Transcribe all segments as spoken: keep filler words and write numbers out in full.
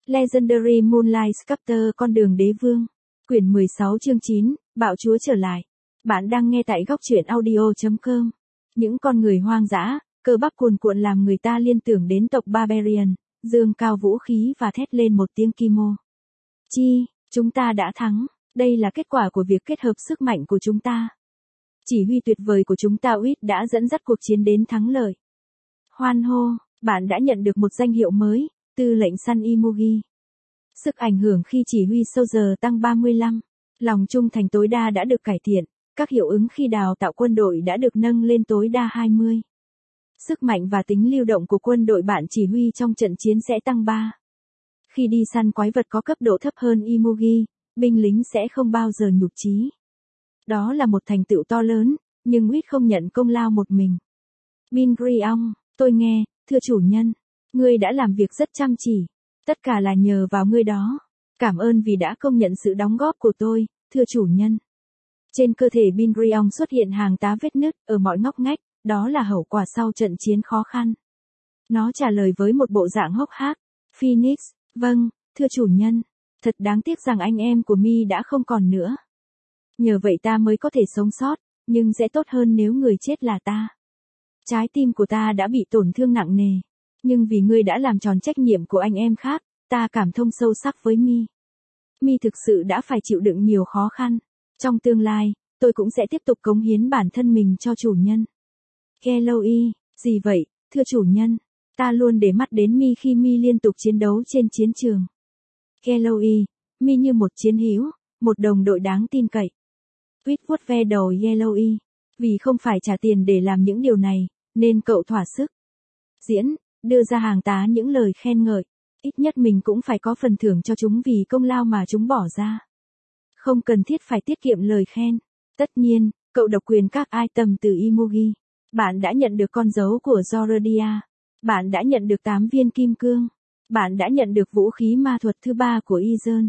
Legendary Moonlight Sculptor Con đường đế vương. Quyển mười sáu chương chín, Bạo chúa trở lại. Bạn đang nghe tại góc truyện audio chấm com. Những con người hoang dã, cơ bắp cuồn cuộn làm người ta liên tưởng đến tộc Barbarian, dương cao vũ khí và thét lên một tiếng Kimo. Chi, chúng ta đã thắng, đây là kết quả của việc kết hợp sức mạnh của chúng ta. Chỉ huy tuyệt vời của chúng ta Uy đã dẫn dắt cuộc chiến đến thắng lợi. Hoan hô, bạn đã nhận được một danh hiệu mới, tư lệnh Sun Imugi. Sức ảnh hưởng khi chỉ huy Soldier tăng ba mươi lăm. Lòng trung thành tối đa đã được cải thiện, các hiệu ứng khi đào tạo quân đội đã được nâng lên tối đa hai mươi. Sức mạnh và tính lưu động của quân đội bạn chỉ huy trong trận chiến sẽ tăng ba. Khi đi săn quái vật có cấp độ thấp hơn Imugi, binh lính sẽ không bao giờ nhụt chí. Đó là một thành tựu to lớn, nhưng Uy không nhận công lao một mình. Bin Griong, tôi nghe, thưa chủ nhân, ngươi đã làm việc rất chăm chỉ. Tất cả là nhờ vào ngươi đó. Cảm ơn vì đã công nhận sự đóng góp của tôi, thưa chủ nhân. Trên cơ thể Bin Griong xuất hiện hàng tá vết nứt ở mọi ngóc ngách, đó là hậu quả sau trận chiến khó khăn. Nó trả lời với một bộ dạng hốc hác. Phoenix, vâng, thưa chủ nhân. Thật đáng tiếc rằng anh em của mi đã không còn nữa. Nhờ vậy ta mới có thể sống sót, nhưng sẽ tốt hơn nếu người chết là ta. Trái tim của ta đã bị tổn thương nặng nề. Nhưng vì ngươi đã làm tròn trách nhiệm của anh em khác, ta cảm thông sâu sắc với mi. Mi thực sự đã phải chịu đựng nhiều khó khăn. Trong tương lai, tôi cũng sẽ tiếp tục cống hiến bản thân mình cho chủ nhân. Kelly, gì vậy, thưa chủ nhân? Ta luôn để mắt đến mi khi mi liên tục chiến đấu trên chiến trường. Kelly, mi như một chiến hữu, một đồng đội đáng tin cậy. Quýt vuốt ve đầu Kelly. Vì không phải trả tiền để làm những điều này, nên cậu thỏa sức. Diễn, đưa ra hàng tá những lời khen ngợi. Ít nhất mình cũng phải có phần thưởng cho chúng vì công lao mà chúng bỏ ra. Không cần thiết phải tiết kiệm lời khen. Tất nhiên, cậu độc quyền các item từ Imugi. Bạn đã nhận được con dấu của Zorodia. Bạn đã nhận được tám viên kim cương. Bạn đã nhận được vũ khí ma thuật thứ ba của Izern.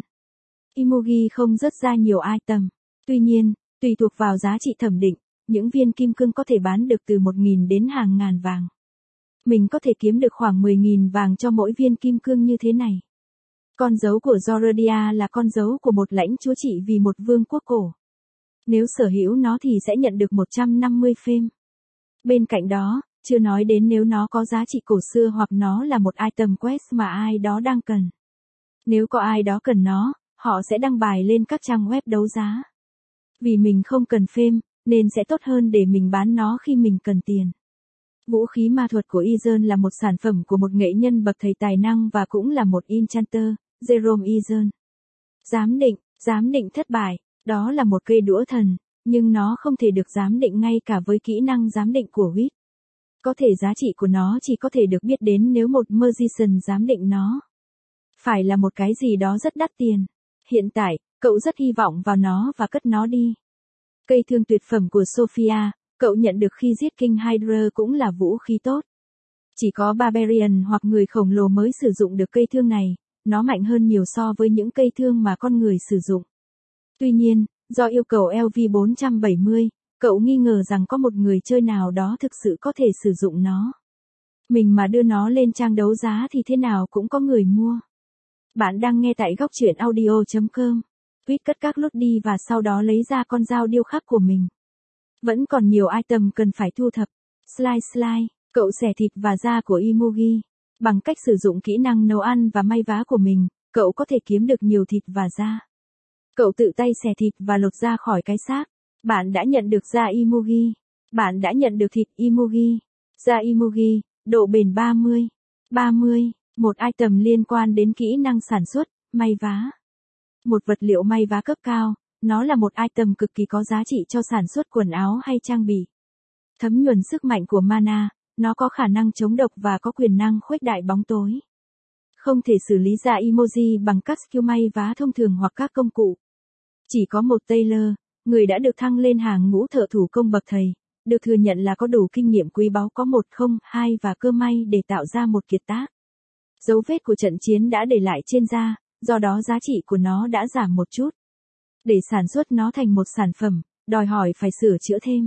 Imugi không rớt ra nhiều item. Tuy nhiên, tùy thuộc vào giá trị thẩm định, những viên kim cương có thể bán được từ một nghìn đến hàng ngàn vàng. Mình có thể kiếm được khoảng mười nghìn vàng cho mỗi viên kim cương như thế này. Con dấu của Zorodia là con dấu của một lãnh chúa trị vì một vương quốc cổ. Nếu sở hữu nó thì sẽ nhận được một trăm năm mươi phêm. Bên cạnh đó, chưa nói đến nếu nó có giá trị cổ xưa hoặc nó là một item quest mà ai đó đang cần. Nếu có ai đó cần nó, họ sẽ đăng bài lên các trang web đấu giá. Vì mình không cần phêm, nên sẽ tốt hơn để mình bán nó khi mình cần tiền. Vũ khí ma thuật của Izern là một sản phẩm của một nghệ nhân bậc thầy tài năng và cũng là một enchanter, Jerome Izern. Giám định, giám định thất bại, đó là một cây đũa thần, nhưng nó không thể được giám định ngay cả với kỹ năng giám định của Wit. Có thể giá trị của nó chỉ có thể được biết đến nếu một magician giám định nó. Phải là một cái gì đó rất đắt tiền. Hiện tại, cậu rất hy vọng vào nó và cất nó đi. Cây thương tuyệt phẩm của Sophia, cậu nhận được khi giết King Hydra cũng là vũ khí tốt. Chỉ có Barbarian hoặc người khổng lồ mới sử dụng được cây thương này, nó mạnh hơn nhiều so với những cây thương mà con người sử dụng. Tuy nhiên, do yêu cầu L V bốn trăm bảy mươi, cậu nghi ngờ rằng có một người chơi nào đó thực sự có thể sử dụng nó. Mình mà đưa nó lên trang đấu giá thì thế nào cũng có người mua. Bạn đang nghe tại góc truyện audio chấm com. Quýt cất các lốt đi và sau đó lấy ra con dao điêu khắc của mình. Vẫn còn nhiều item cần phải thu thập. Slice Slice, cậu xẻ thịt và da của Imugi. Bằng cách sử dụng kỹ năng nấu ăn và may vá của mình, cậu có thể kiếm được nhiều thịt và da. Cậu tự tay xẻ thịt và lột da khỏi cái xác. Bạn đã nhận được da Imugi. Bạn đã nhận được thịt Imugi. Da Imugi, độ bền ba mươi. ba mươi, một item liên quan đến kỹ năng sản xuất, may vá. Một vật liệu may vá cấp cao, nó là một item cực kỳ có giá trị cho sản xuất quần áo hay trang bị. Thấm nhuần sức mạnh của mana, nó có khả năng chống độc và có quyền năng khuếch đại bóng tối. Không thể xử lý da emoji bằng các skill may vá thông thường hoặc các công cụ. Chỉ có một tailor, người đã được thăng lên hàng ngũ thợ thủ công bậc thầy, được thừa nhận là có đủ kinh nghiệm quý báu có một không hai và cơ may để tạo ra một kiệt tác. Dấu vết của trận chiến đã để lại trên da, do đó giá trị của nó đã giảm một chút. Để sản xuất nó thành một sản phẩm, đòi hỏi phải sửa chữa thêm.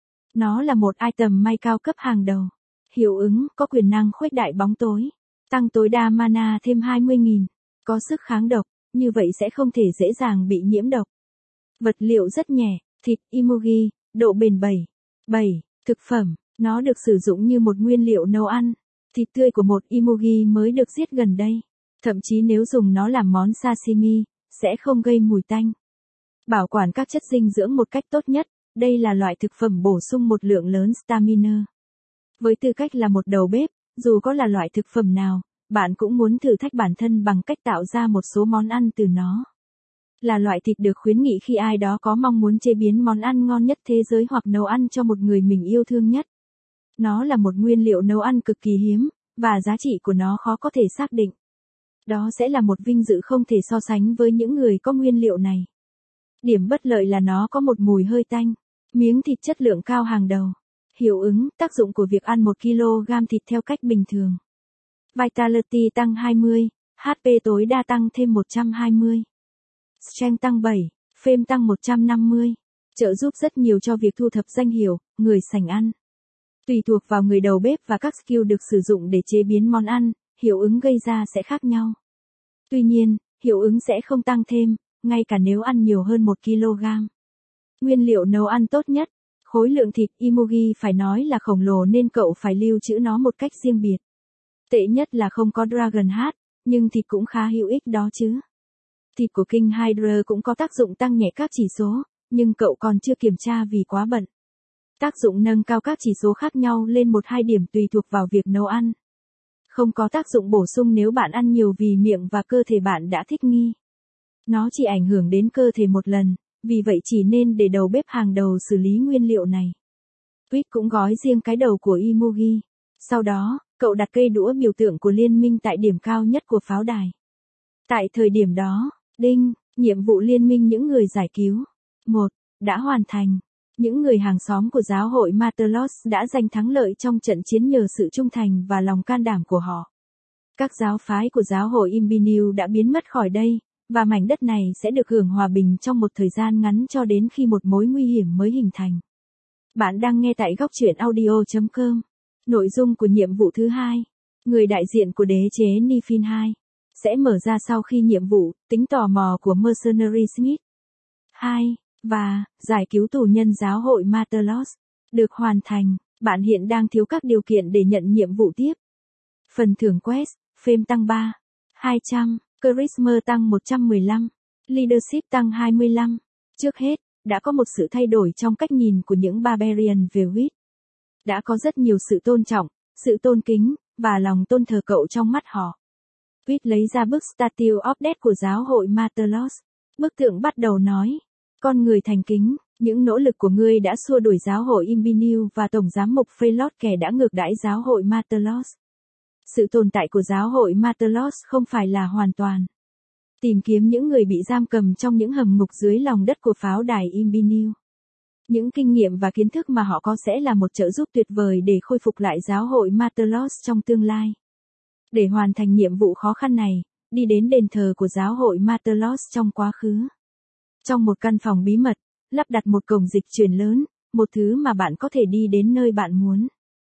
Nó là một item may cao cấp hàng đầu. Hiệu ứng có quyền năng khuếch đại bóng tối, tăng tối đa mana thêm hai mươi nghìn. có sức kháng độc, như vậy sẽ không thể dễ dàng bị nhiễm độc. Vật liệu rất nhẹ, thịt imogi, độ bền bảy. bảy. Thực phẩm, nó được sử dụng như một nguyên liệu nấu ăn. Thịt tươi của một imogi mới được giết gần đây. Thậm chí nếu dùng nó làm món sashimi, sẽ không gây mùi tanh. Bảo quản các chất dinh dưỡng một cách tốt nhất, đây là loại thực phẩm bổ sung một lượng lớn stamina. Với tư cách là một đầu bếp, dù có là loại thực phẩm nào, bạn cũng muốn thử thách bản thân bằng cách tạo ra một số món ăn từ nó. Là loại thịt được khuyến nghị khi ai đó có mong muốn chế biến món ăn ngon nhất thế giới hoặc nấu ăn cho một người mình yêu thương nhất. Nó là một nguyên liệu nấu ăn cực kỳ hiếm, và giá trị của nó khó có thể xác định. Đó sẽ là một vinh dự không thể so sánh với những người có nguyên liệu này. Điểm bất lợi là nó có một mùi hơi tanh. Miếng thịt chất lượng cao hàng đầu. Hiệu ứng, tác dụng của việc ăn một ki lô gam thịt theo cách bình thường. Vitality tăng hai mươi, hát pê tối đa tăng thêm một trăm hai mươi. Strength tăng bảy, Fame tăng một trăm năm mươi. Trợ giúp rất nhiều cho việc thu thập danh hiệu, người sành ăn. Tùy thuộc vào người đầu bếp và các skill được sử dụng để chế biến món ăn, hiệu ứng gây ra sẽ khác nhau. Tuy nhiên, hiệu ứng sẽ không tăng thêm, ngay cả nếu ăn nhiều hơn một ki lô gam. Nguyên liệu nấu ăn tốt nhất. Khối lượng thịt imogi phải nói là khổng lồ nên cậu phải lưu trữ nó một cách riêng biệt. Tệ nhất là không có Dragon Heart, nhưng thịt cũng khá hữu ích đó chứ. Thịt của King Hydra cũng có tác dụng tăng nhẹ các chỉ số, nhưng cậu còn chưa kiểm tra vì quá bận. Tác dụng nâng cao các chỉ số khác nhau lên một hai điểm tùy thuộc vào việc nấu ăn. Không có tác dụng bổ sung nếu bạn ăn nhiều vì miệng và cơ thể bạn đã thích nghi. Nó chỉ ảnh hưởng đến cơ thể một lần, vì vậy chỉ nên để đầu bếp hàng đầu xử lý nguyên liệu này. Tweet cũng gói riêng cái đầu của imogi. Sau đó, cậu đặt cây đũa biểu tượng của liên minh tại điểm cao nhất của pháo đài. Tại thời điểm đó, đinh, nhiệm vụ liên minh những người giải cứu. một. Đã hoàn thành. Những người hàng xóm của giáo hội Martelos đã giành thắng lợi trong trận chiến nhờ sự trung thành và lòng can đảm của họ. Các giáo phái của giáo hội Imbiniu đã biến mất khỏi đây, và mảnh đất này sẽ được hưởng hòa bình trong một thời gian ngắn cho đến khi một mối nguy hiểm mới hình thành. Bạn đang nghe tại góc truyện audio chấm com. Nội dung của nhiệm vụ thứ hai. Người đại diện của đế chế Nifin hai. Sẽ mở ra sau khi nhiệm vụ, tính tò mò của Mercenary Smith. hai. Và, giải cứu tù nhân giáo hội Martelos. Được hoàn thành, bạn hiện đang thiếu các điều kiện để nhận nhiệm vụ tiếp. Phần thưởng quest, Fame tăng ba. hai trăm, Charisma tăng một trăm mười lăm. Leadership tăng hai mươi lăm. Trước hết, đã có một sự thay đổi trong cách nhìn của những Barbarian về Wit. Đã có rất nhiều sự tôn trọng, sự tôn kính, và lòng tôn thờ cậu trong mắt họ. Wit lấy ra bức Statue of Death của giáo hội Martelos. Bức tượng bắt đầu nói, con người thành kính, những nỗ lực của ngươi đã xua đuổi giáo hội Imbiniu và Tổng giám mục Phaelot kẻ đã ngược đãi giáo hội Martelos. Sự tồn tại của giáo hội Martelos không phải là hoàn toàn. Tìm kiếm những người bị giam cầm trong những hầm ngục dưới lòng đất của pháo đài Imbiniu. Những kinh nghiệm và kiến thức mà họ có sẽ là một trợ giúp tuyệt vời để khôi phục lại giáo hội Martelos trong tương lai. Để hoàn thành nhiệm vụ khó khăn này, đi đến đền thờ của giáo hội Martelos trong quá khứ. Trong một căn phòng bí mật, lắp đặt một cổng dịch chuyển lớn, một thứ mà bạn có thể đi đến nơi bạn muốn.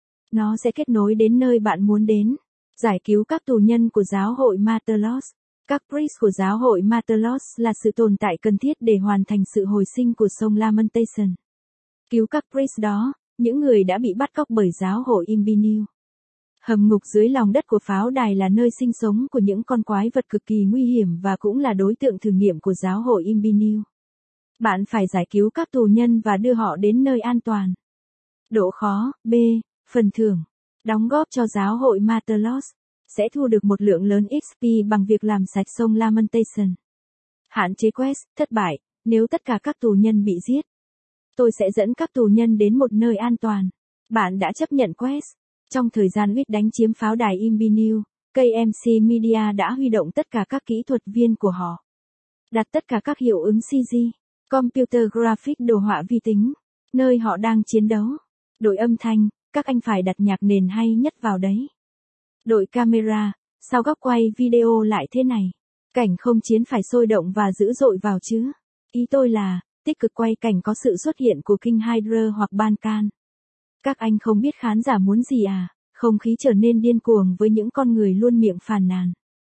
Nó sẽ kết nối đến nơi bạn muốn đến. Giải cứu các tù nhân của giáo hội Martelos. Các priest của giáo hội Martelos là sự tồn tại cần thiết để hoàn thành sự hồi sinh của sông Lamentation. Cứu các priest đó, những người đã bị bắt cóc bởi giáo hội Imbiniu. Hầm ngục dưới lòng đất của pháo đài là nơi sinh sống của những con quái vật cực kỳ nguy hiểm và cũng là đối tượng thử nghiệm của giáo hội Imbiniu. Bạn phải giải cứu các tù nhân và đưa họ đến nơi an toàn. Độ khó, B. Phần thưởng. Đóng góp cho giáo hội Martelos. Sẽ thu được một lượng lớn ích pê bằng việc làm sạch sông Lamentation. Hạn chế quest, thất bại, nếu tất cả các tù nhân bị giết. Tôi sẽ dẫn các tù nhân đến một nơi an toàn. Bạn đã chấp nhận quest. Trong thời gian Wit đánh chiếm pháo đài Imbiniu, ca em xê Media đã huy động tất cả các kỹ thuật viên của họ. Đặt tất cả các hiệu ứng xê giê, Computer Graphic đồ họa vi tính, nơi họ đang chiến đấu. Đội âm thanh, các anh phải đặt nhạc nền hay nhất vào đấy. Đội camera, sao góc quay video lại thế này? Cảnh không chiến phải sôi động và dữ dội vào chứ. Ý tôi là, tích cực quay cảnh có sự xuất hiện của King Hydra hoặc Bankan. Các anh không biết khán giả muốn gì à? Không khí trở nên điên cuồng với những con người luôn miệng phàn nàn.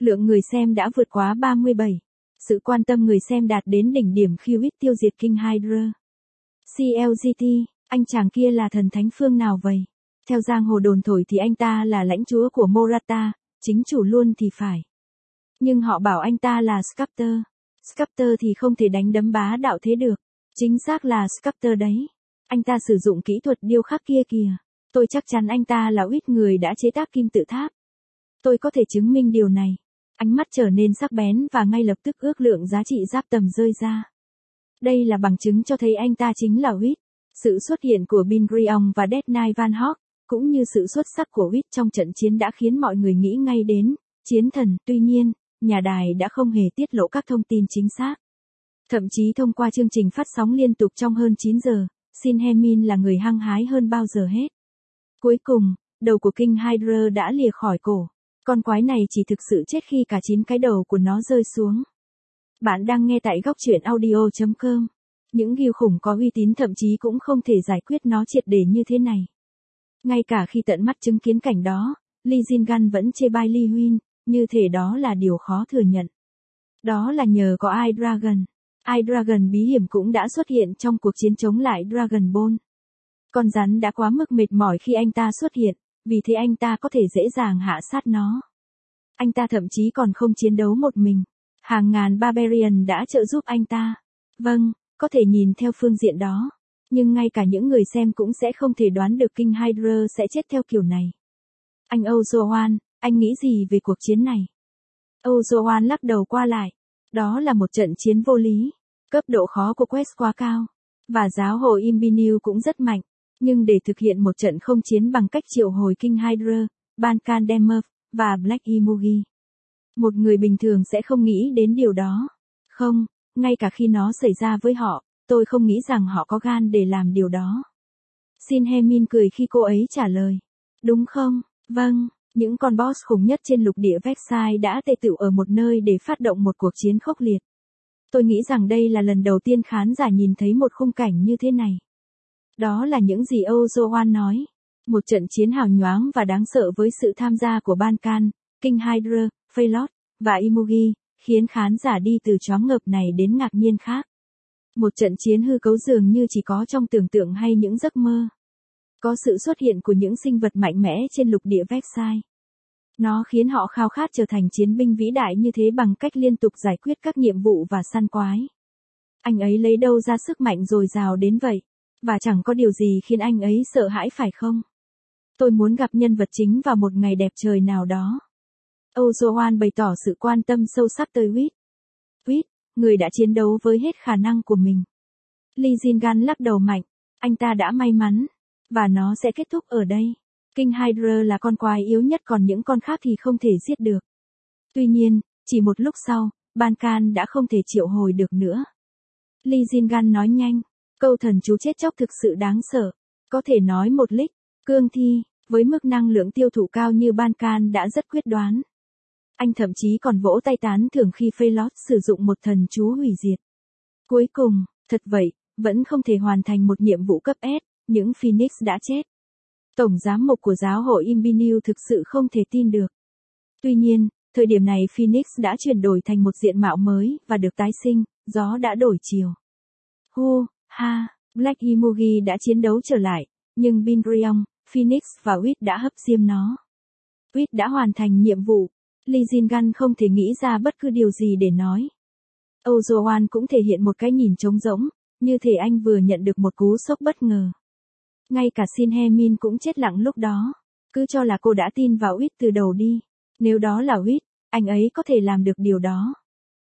Lượng người xem đã vượt quá ba mươi bảy. Sự quan tâm người xem đạt đến đỉnh điểm khi Witt tiêu diệt King Hydra. xê lờ giê tê, anh chàng kia là thần thánh phương nào vậy? Theo giang hồ đồn thổi thì anh ta là lãnh chúa của Morata, chính chủ luôn thì phải. Nhưng họ bảo anh ta là Sculptor. Sculptor thì không thể đánh đấm bá đạo thế được. Chính xác là Sculptor đấy. Anh ta sử dụng kỹ thuật điêu khắc kia kìa. Tôi chắc chắn anh ta là Witt người đã chế tác kim tự tháp. Tôi có thể chứng minh điều này. Ánh mắt trở nên sắc bén và ngay lập tức ước lượng giá trị giáp tầm rơi ra. Đây là bằng chứng cho thấy anh ta chính là Witt. Sự xuất hiện của Bin Griong và Dead Knight Van Hawk, cũng như sự xuất sắc của Witt trong trận chiến đã khiến mọi người nghĩ ngay đến chiến thần. Tuy nhiên, nhà đài đã không hề tiết lộ các thông tin chính xác. Thậm chí thông qua chương trình phát sóng liên tục trong hơn chín giờ, Shin Hye-min là người hăng hái hơn bao giờ hết. Cuối cùng, đầu của King Hydra đã lìa khỏi cổ. Con quái này chỉ thực sự chết khi cả chín cái đầu của nó rơi xuống. Bạn đang nghe tại góc truyện audio chấm com. Những ghiêu khủng có uy tín thậm chí cũng không thể giải quyết nó triệt để như thế này. Ngay cả khi tận mắt chứng kiến cảnh đó, Lee Jin-gun vẫn chê bai Lee Huynh, như thể đó là điều khó thừa nhận. Đó là nhờ có iDragon. iDragon bí hiểm cũng đã xuất hiện trong cuộc chiến chống lại Dragon Ball. Con rắn đã quá mức mệt mỏi khi anh ta xuất hiện, vì thế anh ta có thể dễ dàng hạ sát nó. Anh ta thậm chí còn không chiến đấu một mình. Hàng ngàn Barbarian đã trợ giúp anh ta. Vâng, có thể nhìn theo phương diện đó. Nhưng ngay cả những người xem cũng sẽ không thể đoán được King Hydra sẽ chết theo kiểu này. Anh Oh Jo-hwan, anh nghĩ gì về cuộc chiến này? Oh Jo-hwan lắc đầu qua lại. Đó là một trận chiến vô lý. Cấp độ khó của quest quá cao. Và giáo hội Imbinu cũng rất mạnh. Nhưng để thực hiện một trận không chiến bằng cách triệu hồi King Hydra, Bankan Demurf, và Black Imugi, một người bình thường sẽ không nghĩ đến điều đó. Không, ngay cả khi nó xảy ra với họ, tôi không nghĩ rằng họ có gan để làm điều đó. Shin Hye-min cười khi cô ấy trả lời. Đúng không? Vâng, những con boss khủng nhất trên lục địa Versailles đã tề tựu ở một nơi để phát động một cuộc chiến khốc liệt. Tôi nghĩ rằng đây là lần đầu tiên khán giả nhìn thấy một khung cảnh như thế này. Đó là những gì Oh Jo-hwan nói. Một trận chiến hào nhoáng và đáng sợ với sự tham gia của Bankan, King Hydra, Phaelot, và Imugi, khiến khán giả đi từ choáng ngợp này đến ngạc nhiên khác. Một trận chiến hư cấu dường như chỉ có trong tưởng tượng hay những giấc mơ. Có sự xuất hiện của những sinh vật mạnh mẽ trên lục địa Versailles. Nó khiến họ khao khát trở thành chiến binh vĩ đại như thế bằng cách liên tục giải quyết các nhiệm vụ và săn quái. Anh ấy lấy đâu ra sức mạnh dồi dào đến vậy? Và chẳng có điều gì khiến anh ấy sợ hãi phải không? Tôi muốn gặp nhân vật chính vào một ngày đẹp trời nào đó. Oh Jo-hwan bày tỏ sự quan tâm sâu sắc tới Witt. Witt, người đã chiến đấu với hết khả năng của mình. Lee Jin-gun lắc đầu mạnh. Anh ta đã may mắn. Và nó sẽ kết thúc ở đây. King Hydra là con quái yếu nhất, còn những con khác thì không thể giết được. Tuy nhiên, chỉ một lúc sau, Bankan đã không thể triệu hồi được nữa. Lee Jin-gun nói nhanh. Câu thần chú chết chóc thực sự đáng sợ. Có thể nói một lích, cương thi, với mức năng lượng tiêu thụ cao như Bankan đã rất quyết đoán. Anh thậm chí còn vỗ tay tán thưởng khi Phaelot sử dụng một thần chú hủy diệt. Cuối cùng, thật vậy, vẫn không thể hoàn thành một nhiệm vụ cấp S, những Phoenix đã chết. Tổng giám mục của giáo hội Imbinu thực sự không thể tin được. Tuy nhiên, thời điểm này Phoenix đã chuyển đổi thành một diện mạo mới và được tái sinh, gió đã đổi chiều. Hu, ha, Black Imugi đã chiến đấu trở lại, nhưng Bin Griong, Phoenix và Witt đã hấp diêm nó. Witt đã hoàn thành nhiệm vụ. Lee Jin-gun không thể nghĩ ra bất cứ điều gì để nói. Oh Jo-hwan cũng thể hiện một cái nhìn trống rỗng, như thể anh vừa nhận được một cú sốc bất ngờ. Ngay cả Shin Hye-min cũng chết lặng lúc đó. Cứ cho là cô đã tin vào Witt từ đầu đi. Nếu đó là Witt, anh ấy có thể làm được điều đó.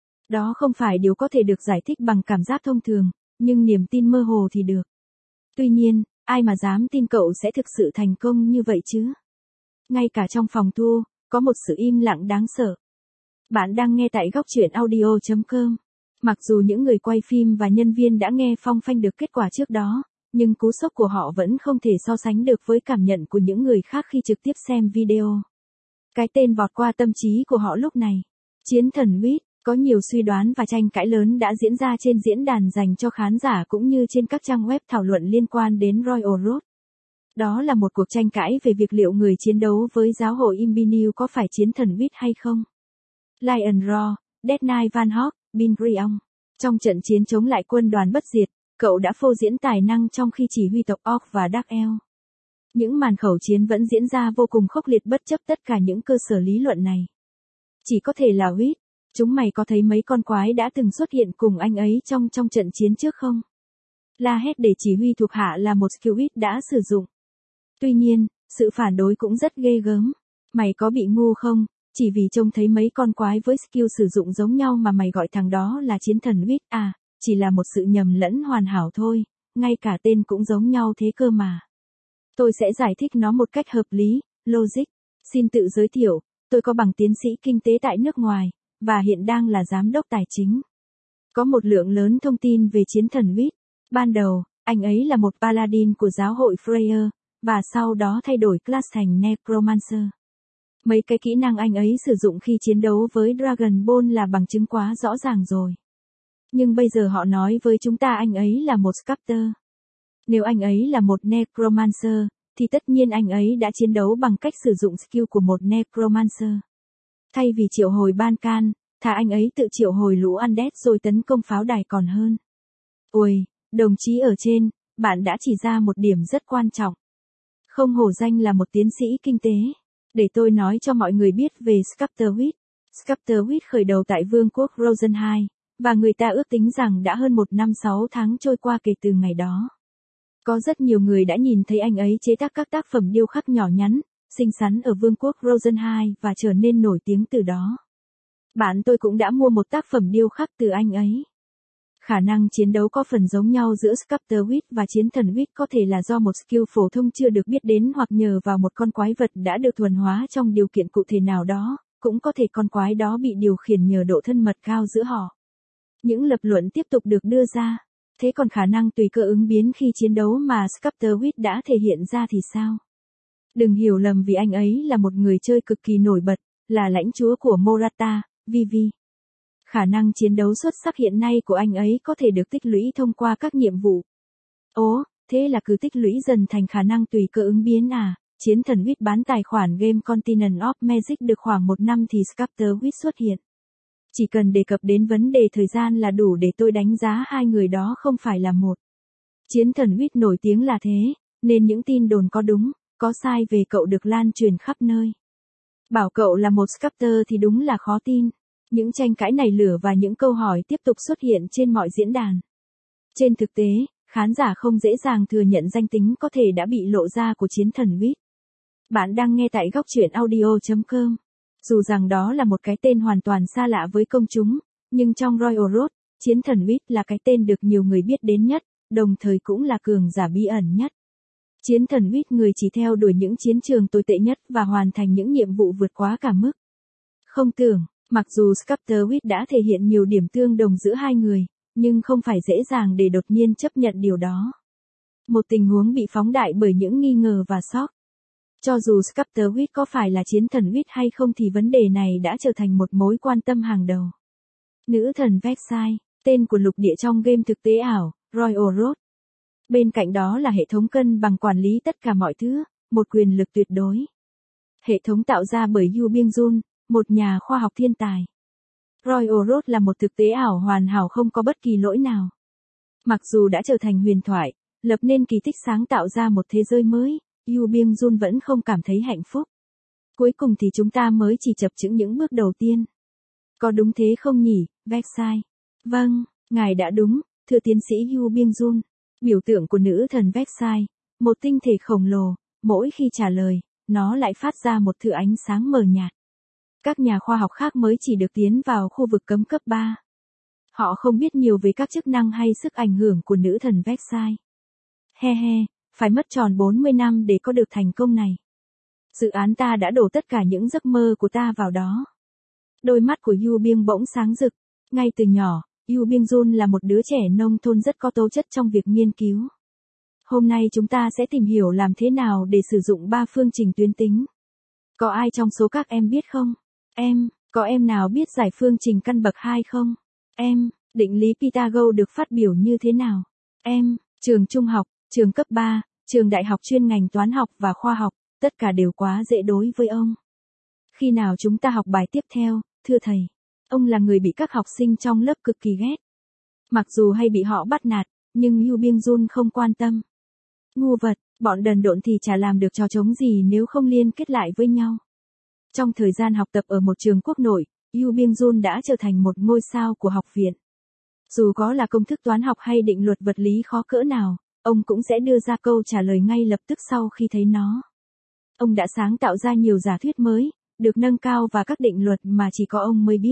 Đó không phải điều có thể được giải thích bằng cảm giác thông thường, nhưng niềm tin mơ hồ thì được. Tuy nhiên, ai mà dám tin cậu sẽ thực sự thành công như vậy chứ? Ngay cả trong phòng thu, có một sự im lặng đáng sợ. Bạn đang nghe tại góc truyện audio chấm com. Mặc dù những người quay phim và nhân viên đã nghe phong phanh được kết quả trước đó, nhưng cú sốc của họ vẫn không thể so sánh được với cảm nhận của những người khác khi trực tiếp xem video. Cái tên vọt qua tâm trí của họ lúc này. Chiến thần Witt. Có nhiều suy đoán và tranh cãi lớn đã diễn ra trên diễn đàn dành cho khán giả cũng như trên các trang web thảo luận liên quan đến Royal Road. Đó là một cuộc tranh cãi về việc liệu người chiến đấu với giáo hội Imbinu có phải chiến thần Witt hay không. Lion Roar, Dead Knight Van Hawk, Bin Griong. Trong trận chiến chống lại quân đoàn bất diệt, cậu đã phô diễn tài năng trong khi chỉ huy tộc Orc và Dark Elf. Những màn khẩu chiến vẫn diễn ra vô cùng khốc liệt bất chấp tất cả những cơ sở lý luận này. Chỉ có thể là Huyết, chúng mày có thấy mấy con quái đã từng xuất hiện cùng anh ấy trong trong trận chiến trước không? La hét để chỉ huy thuộc hạ là một skill Huyết đã sử dụng. Tuy nhiên, sự phản đối cũng rất ghê gớm. Mày có bị ngu không? Chỉ vì trông thấy mấy con quái với skill sử dụng giống nhau mà mày gọi thằng đó là chiến thần Huyết à, chỉ là một sự nhầm lẫn hoàn hảo thôi, ngay cả tên cũng giống nhau thế cơ mà. Tôi sẽ giải thích nó một cách hợp lý, logic. Xin tự giới thiệu, tôi có bằng tiến sĩ kinh tế tại nước ngoài, và hiện đang là giám đốc tài chính. Có một lượng lớn thông tin về chiến thần Huyết. Ban đầu, anh ấy là một paladin của giáo hội Freyr, và sau đó thay đổi class thành Necromancer. Mấy cái kỹ năng anh ấy sử dụng khi chiến đấu với Dragon Ball là bằng chứng quá rõ ràng rồi. Nhưng bây giờ họ nói với chúng ta anh ấy là một Sculptor. Nếu anh ấy là một Necromancer, thì tất nhiên anh ấy đã chiến đấu bằng cách sử dụng skill của một Necromancer. Thay vì triệu hồi ban can, thà anh ấy tự triệu hồi lũ Undead rồi tấn công pháo đài còn hơn. Ôi, đồng chí ở trên, bạn đã chỉ ra một điểm rất quan trọng. Không hổ danh là một tiến sĩ kinh tế. Để tôi nói cho mọi người biết về Sculptor Huyết. Sculptor Huyết khởi đầu tại Vương quốc Rosenheim, và người ta ước tính rằng đã hơn một năm sáu tháng trôi qua kể từ ngày đó. Có rất nhiều người đã nhìn thấy anh ấy chế tác các tác phẩm điêu khắc nhỏ nhắn, xinh xắn ở Vương quốc Rosenheim và trở nên nổi tiếng từ đó. Bạn tôi cũng đã mua một tác phẩm điêu khắc từ anh ấy. Khả năng chiến đấu có phần giống nhau giữa Sculptor Huyết và chiến thần Huyết có thể là do một skill phổ thông chưa được biết đến hoặc nhờ vào một con quái vật đã được thuần hóa trong điều kiện cụ thể nào đó, cũng có thể con quái đó bị điều khiển nhờ độ thân mật cao giữa họ. Những lập luận tiếp tục được đưa ra. Thế còn khả năng tùy cơ ứng biến khi chiến đấu mà Sculptor Huyết đã thể hiện ra thì sao? Đừng hiểu lầm vì anh ấy là một người chơi cực kỳ nổi bật, là lãnh chúa của Morata, Vivi. Khả năng chiến đấu xuất sắc hiện nay của anh ấy có thể được tích lũy thông qua các nhiệm vụ. Ố, thế là cứ tích lũy dần thành khả năng tùy cơ ứng biến à? Chiến thần Huyết bán tài khoản game Continent of Magic được khoảng một năm thì Sculptor Huyết xuất hiện. Chỉ cần đề cập đến vấn đề thời gian là đủ để tôi đánh giá hai người đó không phải là một. Chiến thần Huyết nổi tiếng là thế, nên những tin đồn có đúng, có sai về cậu được lan truyền khắp nơi. Bảo cậu là một Sculptor thì đúng là khó tin. Những tranh cãi nảy lửa và những câu hỏi tiếp tục xuất hiện trên mọi diễn đàn. Trên thực tế, khán giả không dễ dàng thừa nhận danh tính có thể đã bị lộ ra của chiến thần Huyết. Bạn đang nghe tại góc truyện audio chấm com. Dù rằng đó là một cái tên hoàn toàn xa lạ với công chúng, nhưng trong Royal Road, chiến thần Huyết là cái tên được nhiều người biết đến nhất, đồng thời cũng là cường giả bí ẩn nhất. Chiến thần Huyết người chỉ theo đuổi những chiến trường tồi tệ nhất và hoàn thành những nhiệm vụ vượt quá cả mức. Không tưởng, mặc dù Sculptor Huyết đã thể hiện nhiều điểm tương đồng giữa hai người, nhưng không phải dễ dàng để đột nhiên chấp nhận điều đó. Một tình huống bị phóng đại bởi những nghi ngờ và sốc. Cho dù Sculptor Huyết có phải là chiến thần Huyết hay không thì vấn đề này đã trở thành một mối quan tâm hàng đầu. Nữ thần Vexai, tên của lục địa trong game thực tế ảo, Royal Road. Bên cạnh đó là hệ thống cân bằng quản lý tất cả mọi thứ, một quyền lực tuyệt đối. Hệ thống tạo ra bởi Yu Byung-jun, một nhà khoa học thiên tài. Royal Road là một thực tế ảo hoàn hảo không có bất kỳ lỗi nào. Mặc dù đã trở thành huyền thoại, lập nên kỳ tích sáng tạo ra một thế giới mới, Yu Byung-jun vẫn không cảm thấy hạnh phúc. Cuối cùng thì chúng ta mới chỉ chập chững những bước đầu tiên. Có đúng thế không nhỉ, Vexai? Vâng, ngài đã đúng, thưa tiến sĩ Yu Byung-jun. Biểu tượng của nữ thần Vexai, một tinh thể khổng lồ, mỗi khi trả lời, nó lại phát ra một thứ ánh sáng mờ nhạt. Các nhà khoa học khác mới chỉ được tiến vào khu vực cấm cấp ba. Họ không biết nhiều về các chức năng hay sức ảnh hưởng của nữ thần Vexai. He he, phải mất tròn bốn mươi năm để có được thành công này. Dự án ta đã đổ tất cả những giấc mơ của ta vào đó. Đôi mắt của Yu Byung bỗng sáng rực. Ngay từ nhỏ, Yu Byung-jun là một đứa trẻ nông thôn rất có tố chất trong việc nghiên cứu. Hôm nay chúng ta sẽ tìm hiểu làm thế nào để sử dụng ba phương trình tuyến tính. Có ai trong số các em biết không? Em, có em nào biết giải phương trình căn bậc hai không? Em, định lý Pythagore được phát biểu như thế nào? Em, trường trung học, trường cấp ba, trường đại học chuyên ngành toán học và khoa học, tất cả đều quá dễ đối với ông. Khi nào chúng ta học bài tiếp theo, thưa thầy. Ông là người bị các học sinh trong lớp cực kỳ ghét. Mặc dù hay bị họ bắt nạt, nhưng Yu Byung-jun không quan tâm. Ngu vật, bọn đần độn thì chả làm được trò trống gì nếu không liên kết lại với nhau. Trong thời gian học tập ở một trường quốc nội, Yu Byung-jun đã trở thành một ngôi sao của học viện. Dù có là công thức toán học hay định luật vật lý khó cỡ nào, ông cũng sẽ đưa ra câu trả lời ngay lập tức sau khi thấy nó. Ông đã sáng tạo ra nhiều giả thuyết mới, được nâng cao và các định luật mà chỉ có ông mới biết.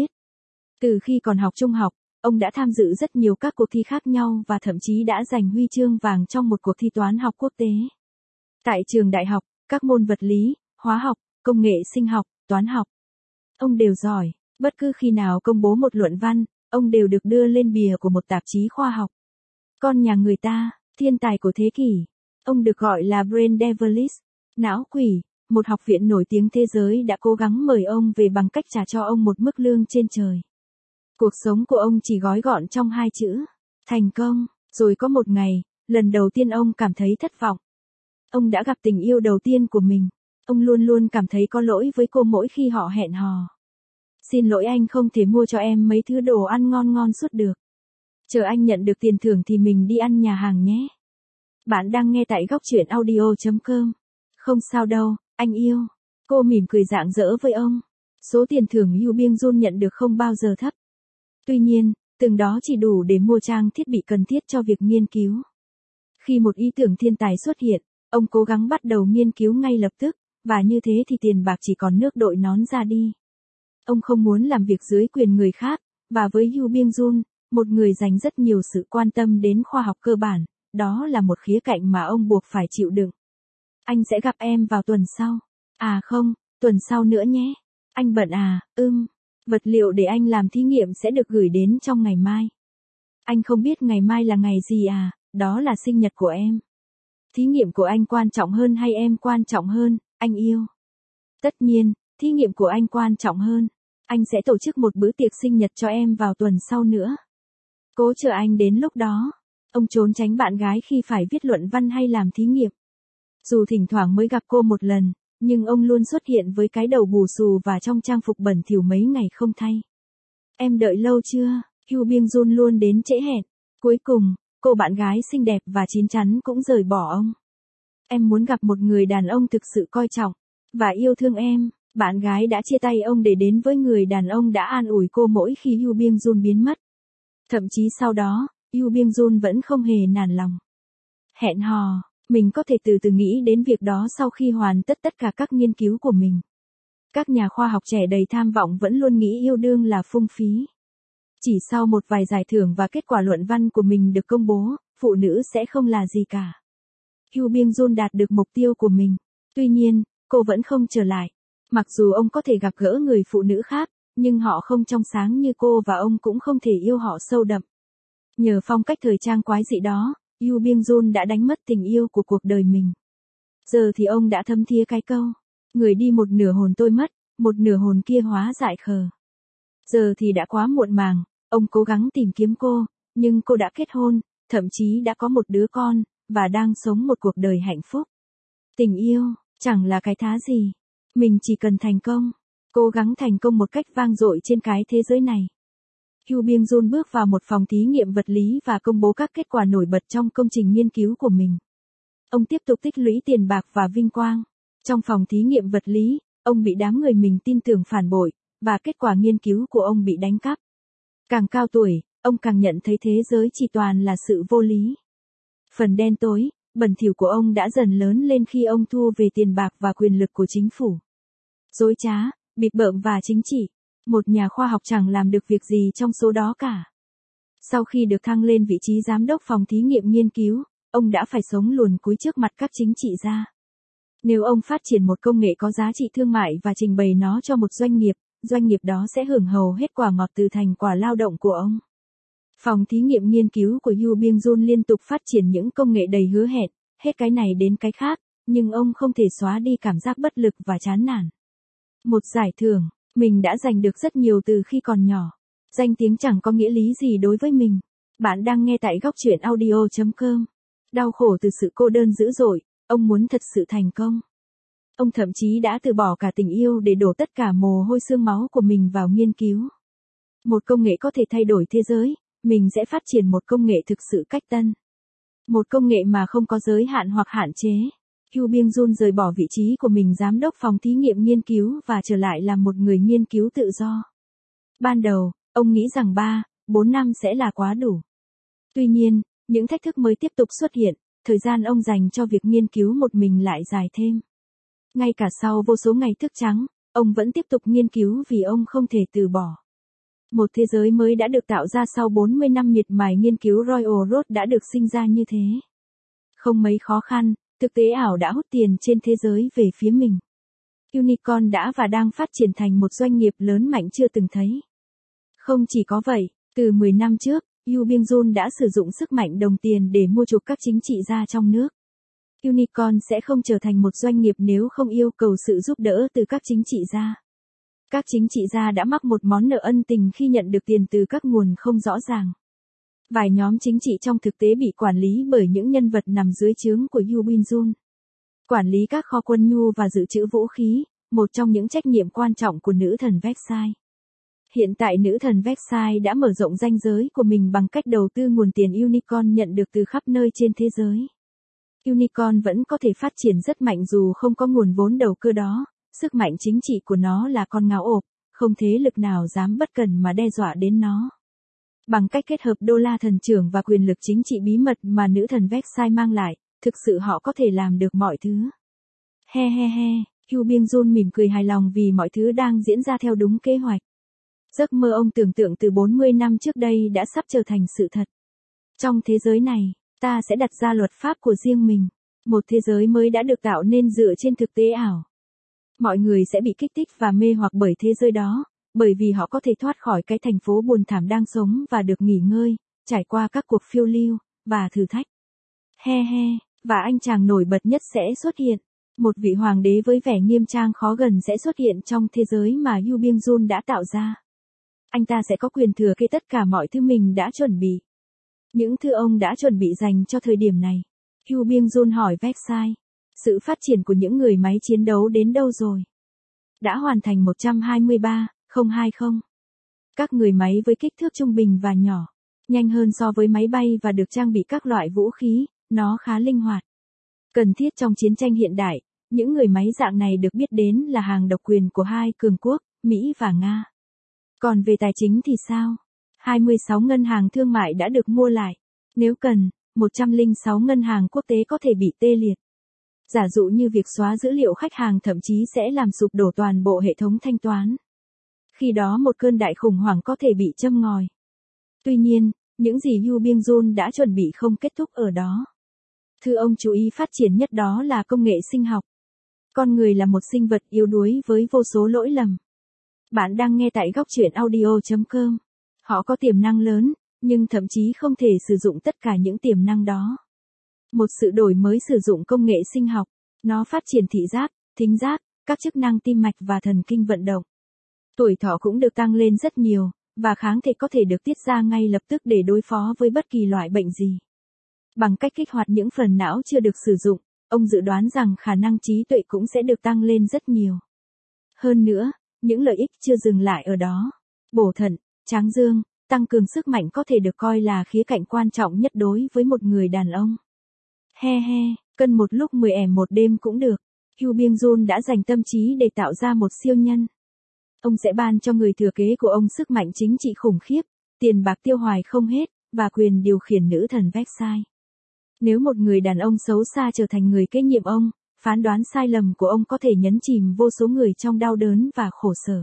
Từ khi còn học trung học, ông đã tham dự rất nhiều các cuộc thi khác nhau và thậm chí đã giành huy chương vàng trong một cuộc thi toán học quốc tế. Tại trường đại học, các môn vật lý, hóa học, công nghệ sinh học, toán học, ông đều giỏi. Bất cứ khi nào công bố một luận văn, ông đều được đưa lên bìa của một tạp chí khoa học. Con nhà người ta, thiên tài của thế kỷ. Ông được gọi là Brain Devils, não quỷ. Một học viện nổi tiếng thế giới đã cố gắng mời ông về bằng cách trả cho ông một mức lương trên trời. Cuộc sống của ông chỉ gói gọn trong hai chữ, thành công. Rồi có một ngày, lần đầu tiên ông cảm thấy thất vọng. Ông đã gặp tình yêu đầu tiên của mình. Ông luôn luôn cảm thấy có lỗi với cô mỗi khi họ hẹn hò. Xin lỗi anh không thể mua cho em mấy thứ đồ ăn ngon ngon suốt được. Chờ anh nhận được tiền thưởng thì mình đi ăn nhà hàng nhé. Bạn đang nghe tại góc truyện audio chấm com. Không sao đâu, anh yêu. Cô mỉm cười rạng rỡ với ông. Số tiền thưởng Yu Byung-jun nhận được không bao giờ thấp. Tuy nhiên, từng đó chỉ đủ để mua trang thiết bị cần thiết cho việc nghiên cứu. Khi một ý tưởng thiên tài xuất hiện, ông cố gắng bắt đầu nghiên cứu ngay lập tức, và như thế thì tiền bạc chỉ còn nước đội nón ra đi. Ông không muốn làm việc dưới quyền người khác, và với Yu Byung-jun, một người dành rất nhiều sự quan tâm đến khoa học cơ bản, đó là một khía cạnh mà ông buộc phải chịu đựng. Anh sẽ gặp em vào tuần sau. À không, tuần sau nữa nhé. Anh bận à, ưm. Vật liệu để anh làm thí nghiệm sẽ được gửi đến trong ngày mai. Anh không biết ngày mai là ngày gì à, đó là sinh nhật của em. Thí nghiệm của anh quan trọng hơn hay em quan trọng hơn, anh yêu? Tất nhiên, thí nghiệm của anh quan trọng hơn. Anh sẽ tổ chức một bữa tiệc sinh nhật cho em vào tuần sau nữa. Cố chờ anh đến lúc đó. Ông trốn tránh bạn gái khi phải viết luận văn hay làm thí nghiệm. Dù thỉnh thoảng mới gặp cô một lần, nhưng ông luôn xuất hiện với cái đầu bù xù và trong trang phục bẩn thỉu mấy ngày không thay. Em đợi lâu chưa? Yu Byung-jun luôn đến trễ hẹn. Cuối cùng, cô bạn gái xinh đẹp và chín chắn cũng rời bỏ ông. Em muốn gặp một người đàn ông thực sự coi trọng và yêu thương em. Bạn gái đã chia tay ông để đến với người đàn ông đã an ủi cô mỗi khi Yu Byung-jun biến mất. Thậm chí sau đó, Yu Byung-jun vẫn không hề nản lòng. Hẹn hò, mình có thể từ từ nghĩ đến việc đó sau khi hoàn tất tất cả các nghiên cứu của mình. Các nhà khoa học trẻ đầy tham vọng vẫn luôn nghĩ yêu đương là phung phí. Chỉ sau một vài giải thưởng và kết quả luận văn của mình được công bố, phụ nữ sẽ không là gì cả. Yu Byung-jun đạt được mục tiêu của mình. Tuy nhiên, cô vẫn không trở lại. Mặc dù ông có thể gặp gỡ người phụ nữ khác, nhưng họ không trong sáng như cô và ông cũng không thể yêu họ sâu đậm. Nhờ phong cách thời trang quái dị đó, Yu Byung-jun đã đánh mất tình yêu của cuộc đời mình. Giờ thì ông đã thấm thía cái câu, người đi một nửa hồn tôi mất, một nửa hồn kia hóa dại khờ. Giờ thì đã quá muộn màng, ông cố gắng tìm kiếm cô, nhưng cô đã kết hôn, thậm chí đã có một đứa con, và đang sống một cuộc đời hạnh phúc. Tình yêu, chẳng là cái thá gì. Mình chỉ cần thành công, cố gắng thành công một cách vang dội trên cái thế giới này. Yu Byung-jun bước vào một phòng thí nghiệm vật lý và công bố các kết quả nổi bật trong công trình nghiên cứu của mình. Ông tiếp tục tích lũy tiền bạc và vinh quang. Trong phòng thí nghiệm vật lý, ông bị đám người mình tin tưởng phản bội, và kết quả nghiên cứu của ông bị đánh cắp. Càng cao tuổi, ông càng nhận thấy thế giới chỉ toàn là sự vô lý. Phần đen tối, bẩn thỉu của ông đã dần lớn lên khi ông thu về tiền bạc và quyền lực của chính phủ. Dối trá, bịp bợm và chính trị. Một nhà khoa học chẳng làm được việc gì trong số đó cả. Sau khi được thăng lên vị trí giám đốc phòng thí nghiệm nghiên cứu, ông đã phải sống luồn cúi trước mặt các chính trị gia. Nếu ông phát triển một công nghệ có giá trị thương mại và trình bày nó cho một doanh nghiệp, doanh nghiệp đó sẽ hưởng hầu hết quả ngọt từ thành quả lao động của ông. Phòng thí nghiệm nghiên cứu của Yu Byung-jun liên tục phát triển những công nghệ đầy hứa hẹn, hết cái này đến cái khác, nhưng ông không thể xóa đi cảm giác bất lực và chán nản. Một giải thưởng, mình đã giành được rất nhiều từ khi còn nhỏ. Danh tiếng chẳng có nghĩa lý gì đối với mình. Bạn đang nghe tại góc truyện audio chấm com. Đau khổ từ sự cô đơn dữ dội, ông muốn thật sự thành công. Ông thậm chí đã từ bỏ cả tình yêu để đổ tất cả mồ hôi xương máu của mình vào nghiên cứu. Một công nghệ có thể thay đổi thế giới, mình sẽ phát triển một công nghệ thực sự cách tân. Một công nghệ mà không có giới hạn hoặc hạn chế. Hugh Byung-jun rời bỏ vị trí của mình giám đốc phòng thí nghiệm nghiên cứu và trở lại làm một người nghiên cứu tự do. Ban đầu, ông nghĩ rằng ba, bốn năm sẽ là quá đủ. Tuy nhiên, những thách thức mới tiếp tục xuất hiện, thời gian ông dành cho việc nghiên cứu một mình lại dài thêm. Ngay cả sau vô số ngày thức trắng, ông vẫn tiếp tục nghiên cứu vì ông không thể từ bỏ. Một thế giới mới đã được tạo ra sau bốn mươi năm miệt mài nghiên cứu Royal Road đã được sinh ra như thế. Không mấy khó khăn, thực tế ảo đã hút tiền trên thế giới về phía mình. Unicorn đã và đang phát triển thành một doanh nghiệp lớn mạnh chưa từng thấy. Không chỉ có vậy, từ mười năm trước, Hugh Byung-jun đã sử dụng sức mạnh đồng tiền để mua chuộc các chính trị gia trong nước. Unicorn sẽ không trở thành một doanh nghiệp nếu không yêu cầu sự giúp đỡ từ các chính trị gia. Các chính trị gia đã mắc một món nợ ân tình khi nhận được tiền từ các nguồn không rõ ràng. Vài nhóm chính trị trong thực tế bị quản lý bởi những nhân vật nằm dưới trướng của Hugh Byung-jun. Quản lý các kho quân nhu và dự trữ vũ khí, một trong những trách nhiệm quan trọng của nữ thần Versailles. Hiện tại nữ thần Versailles đã mở rộng ranh giới của mình bằng cách đầu tư nguồn tiền Unicorn nhận được từ khắp nơi trên thế giới. Unicorn vẫn có thể phát triển rất mạnh dù không có nguồn vốn đầu cơ đó, sức mạnh chính trị của nó là con ngáo ộp, không thế lực nào dám bất cần mà đe dọa đến nó. Bằng cách kết hợp đô la thần trưởng và quyền lực chính trị bí mật mà nữ thần Versailles mang lại, thực sự họ có thể làm được mọi thứ. He he he, Hugh Byung-jun mỉm cười hài lòng vì mọi thứ đang diễn ra theo đúng kế hoạch. Giấc mơ ông tưởng tượng từ bốn mươi năm trước đây đã sắp trở thành sự thật. Trong thế giới này, ta sẽ đặt ra luật pháp của riêng mình. Một thế giới mới đã được tạo nên dựa trên thực tế ảo. Mọi người sẽ bị kích thích và mê hoặc bởi thế giới đó, bởi vì họ có thể thoát khỏi cái thành phố buồn thảm đang sống và được nghỉ ngơi, trải qua các cuộc phiêu lưu, và thử thách. He he, và anh chàng nổi bật nhất sẽ xuất hiện. Một vị hoàng đế với vẻ nghiêm trang khó gần sẽ xuất hiện trong thế giới mà Hugh Byung-jun đã tạo ra. Anh ta sẽ có quyền thừa kế tất cả mọi thứ mình đã chuẩn bị. Những thứ ông đã chuẩn bị dành cho thời điểm này. Hugh Byung-jun hỏi Versailles, sự phát triển của những người máy chiến đấu đến đâu rồi? Đã hoàn thành một trăm hai mươi ba, không hai không. Các người máy với kích thước trung bình và nhỏ, nhanh hơn so với máy bay và được trang bị các loại vũ khí, nó khá linh hoạt. Cần thiết trong chiến tranh hiện đại, những người máy dạng này được biết đến là hàng độc quyền của hai cường quốc, Mỹ và Nga. Còn về tài chính thì sao? hai mươi sáu ngân hàng thương mại đã được mua lại. Nếu cần, một trăm lẻ sáu ngân hàng quốc tế có thể bị tê liệt. Giả dụ như việc xóa dữ liệu khách hàng thậm chí sẽ làm sụp đổ toàn bộ hệ thống thanh toán. Khi đó một cơn đại khủng hoảng có thể bị châm ngòi. Tuy nhiên, những gì Hugh Byung-jun đã chuẩn bị không kết thúc ở đó. Thứ ông chú ý phát triển nhất đó là công nghệ sinh học. Con người là một sinh vật yếu đuối với vô số lỗi lầm. Bạn đang nghe tại góc truyện audio chấm com. Họ có tiềm năng lớn, nhưng thậm chí không thể sử dụng tất cả những tiềm năng đó. Một sự đổi mới sử dụng công nghệ sinh học, nó phát triển thị giác, thính giác, các chức năng tim mạch và thần kinh vận động. Tuổi thọ cũng được tăng lên rất nhiều, và kháng thể có thể được tiết ra ngay lập tức để đối phó với bất kỳ loại bệnh gì. Bằng cách kích hoạt những phần não chưa được sử dụng, ông dự đoán rằng khả năng trí tuệ cũng sẽ được tăng lên rất nhiều. Hơn nữa, những lợi ích chưa dừng lại ở đó. Bổ thận, tráng dương, tăng cường sức mạnh có thể được coi là khía cạnh quan trọng nhất đối với một người đàn ông. He he, cân một lúc mười ẻm một đêm cũng được. Hugh Byung-jun đã dành tâm trí để tạo ra một siêu nhân. Ông sẽ ban cho người thừa kế của ông sức mạnh chính trị khủng khiếp, tiền bạc tiêu hoài không hết, và quyền điều khiển nữ thần Versailles. Nếu một người đàn ông xấu xa trở thành người kế nhiệm ông, phán đoán sai lầm của ông có thể nhấn chìm vô số người trong đau đớn và khổ sở.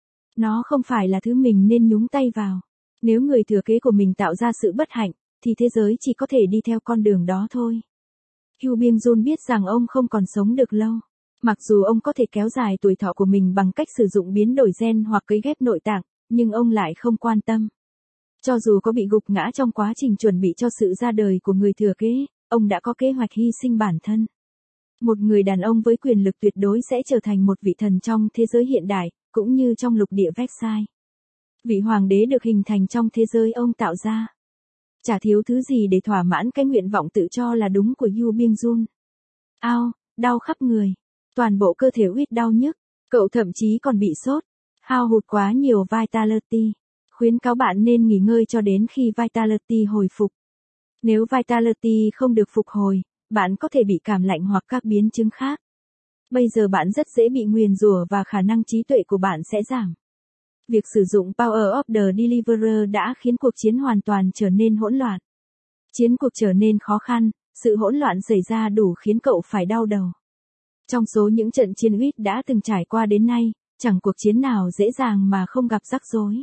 Nó không phải là thứ mình nên nhúng tay vào. Nếu người thừa kế của mình tạo ra sự bất hạnh, thì thế giới chỉ có thể đi theo con đường đó thôi. Hugh Byung-jun biết rằng ông không còn sống được lâu. Mặc dù ông có thể kéo dài tuổi thọ của mình bằng cách sử dụng biến đổi gen hoặc cấy ghép nội tạng, nhưng ông lại không quan tâm. Cho dù có bị gục ngã trong quá trình chuẩn bị cho sự ra đời của người thừa kế, ông đã có kế hoạch hy sinh bản thân. Một người đàn ông với quyền lực tuyệt đối sẽ trở thành một vị thần trong thế giới hiện đại, cũng như trong lục địa Versailles. Vị hoàng đế được hình thành trong thế giới ông tạo ra. Chả thiếu thứ gì để thỏa mãn cái nguyện vọng tự cho là đúng của Hugh Byung-jun. Ao, đau khắp người. Toàn bộ cơ thể Huyết đau nhức, cậu thậm chí còn bị sốt, hao hụt quá nhiều Vitality. Khuyến cáo bạn nên nghỉ ngơi cho đến khi Vitality hồi phục. Nếu Vitality không được phục hồi, bạn có thể bị cảm lạnh hoặc các biến chứng khác. Bây giờ bạn rất dễ bị nguyền rủa và khả năng trí tuệ của bạn sẽ giảm. Việc sử dụng Power of the Deliverer đã khiến cuộc chiến hoàn toàn trở nên hỗn loạn. Chiến cuộc trở nên khó khăn, sự hỗn loạn xảy ra đủ khiến cậu phải đau đầu. Trong số những trận chiến Huyết đã từng trải qua đến nay, chẳng cuộc chiến nào dễ dàng mà không gặp rắc rối.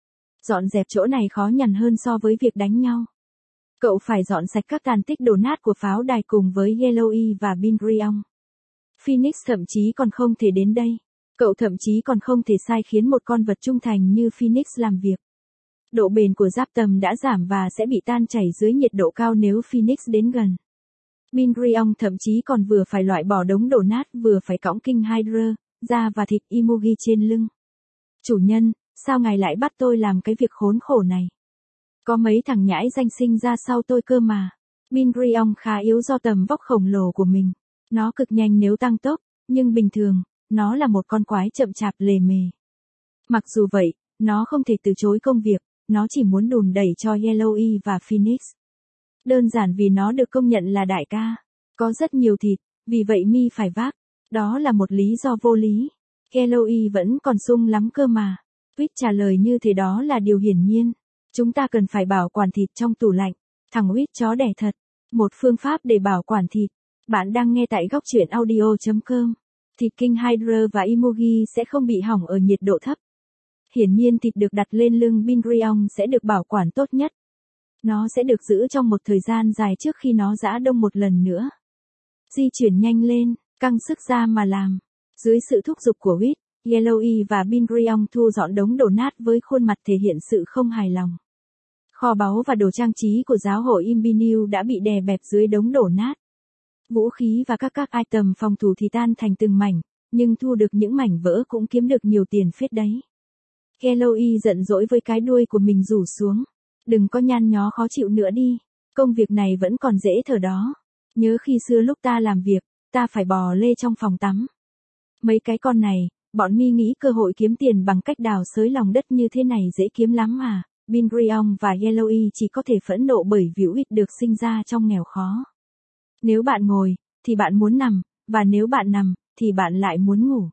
Dọn dẹp chỗ này khó nhằn hơn so với việc đánh nhau. Cậu phải dọn sạch các tàn tích đổ nát của pháo đài cùng với Yellowy và Bindrion. Phoenix thậm chí còn không thể đến đây. Cậu thậm chí còn không thể sai khiến một con vật trung thành như Phoenix làm việc. Độ bền của giáp tầm đã giảm và sẽ bị tan chảy dưới nhiệt độ cao nếu Phoenix đến gần. Bindrion thậm chí còn vừa phải loại bỏ đống đổ nát vừa phải cõng King Hydra, da và thịt Imogi trên lưng. Chủ nhân, sao ngài lại bắt tôi làm cái việc khốn khổ này? Có mấy thằng nhãi danh sinh ra sau tôi cơ mà. Bindrion khá yếu do tầm vóc khổng lồ của mình. Nó cực nhanh nếu tăng tốc, nhưng bình thường, nó là một con quái chậm chạp lề mề. Mặc dù vậy, nó không thể từ chối công việc, nó chỉ muốn đùn đẩy cho Yellowy và Phoenix. Đơn giản vì nó được công nhận là đại ca. Có rất nhiều thịt, vì vậy mi phải vác. Đó là một lý do vô lý. Yellowy vẫn còn sung lắm cơ mà. Huyết trả lời như thế đó là điều hiển nhiên. Chúng ta cần phải bảo quản thịt trong tủ lạnh. Thằng Huyết chó đẻ thật. Một phương pháp để bảo quản thịt. Bạn đang nghe tại góc truyện audio chấm com. Thịt King Hydra và Imogi sẽ không bị hỏng ở nhiệt độ thấp. Hiển nhiên thịt được đặt lên lưng Bindrion sẽ được bảo quản tốt nhất. Nó sẽ được giữ trong một thời gian dài trước khi nó giã đông một lần nữa. Di chuyển nhanh lên, căng sức ra mà làm. Dưới sự thúc giục của Huyết, Yellowy và Bindrion thu dọn đống đổ nát với khuôn mặt thể hiện sự không hài lòng. Kho báu và đồ trang trí của giáo hội Imbiniu đã bị đè bẹp dưới đống đổ nát. Vũ khí và các các item phòng thủ thì tan thành từng mảnh, nhưng thu được những mảnh vỡ cũng kiếm được nhiều tiền phết đấy. Yellowy giận dỗi với cái đuôi của mình rủ xuống. Đừng có nhăn nhó khó chịu nữa đi. Công việc này vẫn còn dễ thở đó. Nhớ khi xưa lúc ta làm việc, ta phải bò lê trong phòng tắm. Mấy cái con này, bọn mi nghĩ cơ hội kiếm tiền bằng cách đào xới lòng đất như thế này dễ kiếm lắm à. Bindrion và Yellowy chỉ có thể phẫn nộ bởi vì Huyết được sinh ra trong nghèo khó. Nếu bạn ngồi, thì bạn muốn nằm, và nếu bạn nằm, thì bạn lại muốn ngủ.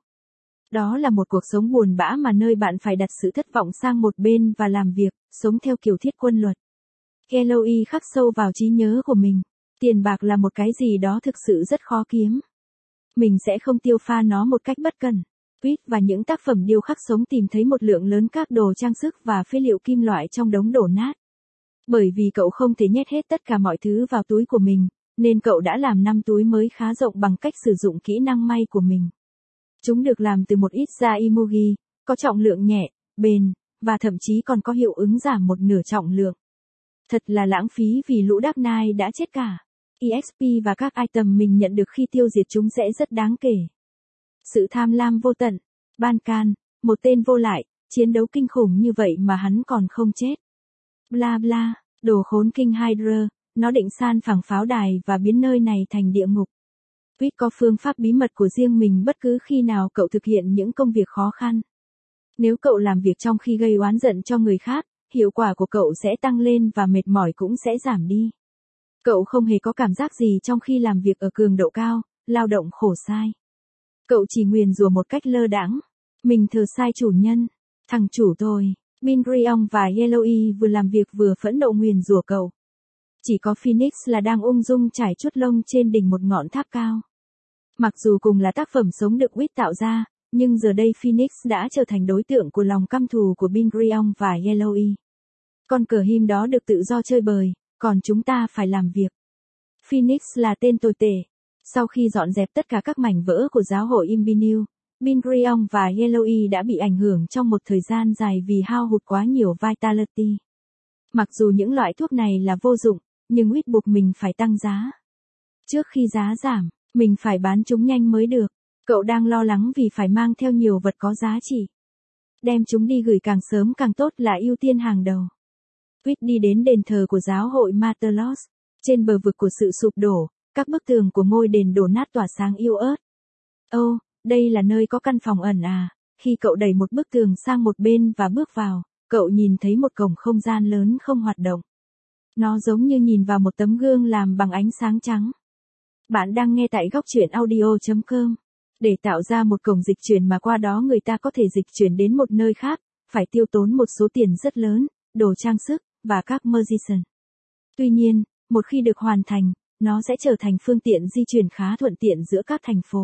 Đó là một cuộc sống buồn bã mà nơi bạn phải đặt sự thất vọng sang một bên và làm việc, sống theo kiểu thiết quân luật. Yellowy khắc sâu vào trí nhớ của mình. Tiền bạc là một cái gì đó thực sự rất khó kiếm. Mình sẽ không tiêu pha nó một cách bất cần. Huyết và những tác phẩm điêu khắc sống tìm thấy một lượng lớn các đồ trang sức và phế liệu kim loại trong đống đổ nát. Bởi vì cậu không thể nhét hết tất cả mọi thứ vào túi của mình, nên cậu đã làm năm túi mới khá rộng bằng cách sử dụng kỹ năng may của mình. Chúng được làm từ một ít da Imogi, có trọng lượng nhẹ, bền, và thậm chí còn có hiệu ứng giảm một nửa trọng lượng. Thật là lãng phí vì lũ Dark Knight đã chết cả. e ích pê và các item mình nhận được khi tiêu diệt chúng sẽ rất đáng kể. Sự tham lam vô tận. Ban-Can, một tên vô lại, chiến đấu kinh khủng như vậy mà hắn còn không chết. Bla bla, đồ khốn King Hydra, nó định san phẳng pháo đài và biến nơi này thành địa ngục. Huyết có phương pháp bí mật của riêng mình bất cứ khi nào cậu thực hiện những công việc khó khăn. Nếu cậu làm việc trong khi gây oán giận cho người khác, hiệu quả của cậu sẽ tăng lên và mệt mỏi cũng sẽ giảm đi. Cậu không hề có cảm giác gì trong khi làm việc ở cường độ cao, lao động khổ sai. Cậu chỉ nguyền rủa một cách lơ đãng. Mình thờ sai chủ nhân. Thằng chủ tôi, Bindrion và Yellowy vừa làm việc vừa phẫn nộ nguyền rủa cậu. Chỉ có Phoenix là đang ung dung trải chuốt lông trên đỉnh một ngọn tháp cao. Mặc dù cùng là tác phẩm sống được Huyết tạo ra, nhưng giờ đây Phoenix đã trở thành đối tượng của lòng căm thù của Bindrion và Yellowy. Con cờ him đó được tự do chơi bời, còn chúng ta phải làm việc. Phoenix là tên tồi tệ. Sau khi dọn dẹp tất cả các mảnh vỡ của giáo hội Imbiniu, Bindrion và Yellowy đã bị ảnh hưởng trong một thời gian dài vì hao hụt quá nhiều Vitality. Mặc dù những loại thuốc này là vô dụng, nhưng Huyết buộc mình phải tăng giá. Trước khi giá giảm, mình phải bán chúng nhanh mới được. Cậu đang lo lắng vì phải mang theo nhiều vật có giá trị. Đem chúng đi gửi càng sớm càng tốt là ưu tiên hàng đầu. Huyết đi đến đền thờ của giáo hội Matelos. Trên bờ vực của sự sụp đổ, các bức tường của ngôi đền đổ nát tỏa sáng yếu ớt. Ô, đây là nơi có căn phòng ẩn à? Khi cậu đẩy một bức tường sang một bên và bước vào, cậu nhìn thấy một cổng không gian lớn không hoạt động. Nó giống như nhìn vào một tấm gương làm bằng ánh sáng trắng. Bạn đang nghe tại góc truyện audio chấm com. Để tạo ra một cổng dịch chuyển mà qua đó người ta có thể dịch chuyển đến một nơi khác, phải tiêu tốn một số tiền rất lớn, đồ trang sức, và các magician. Tuy nhiên, một khi được hoàn thành, nó sẽ trở thành phương tiện di chuyển khá thuận tiện giữa các thành phố.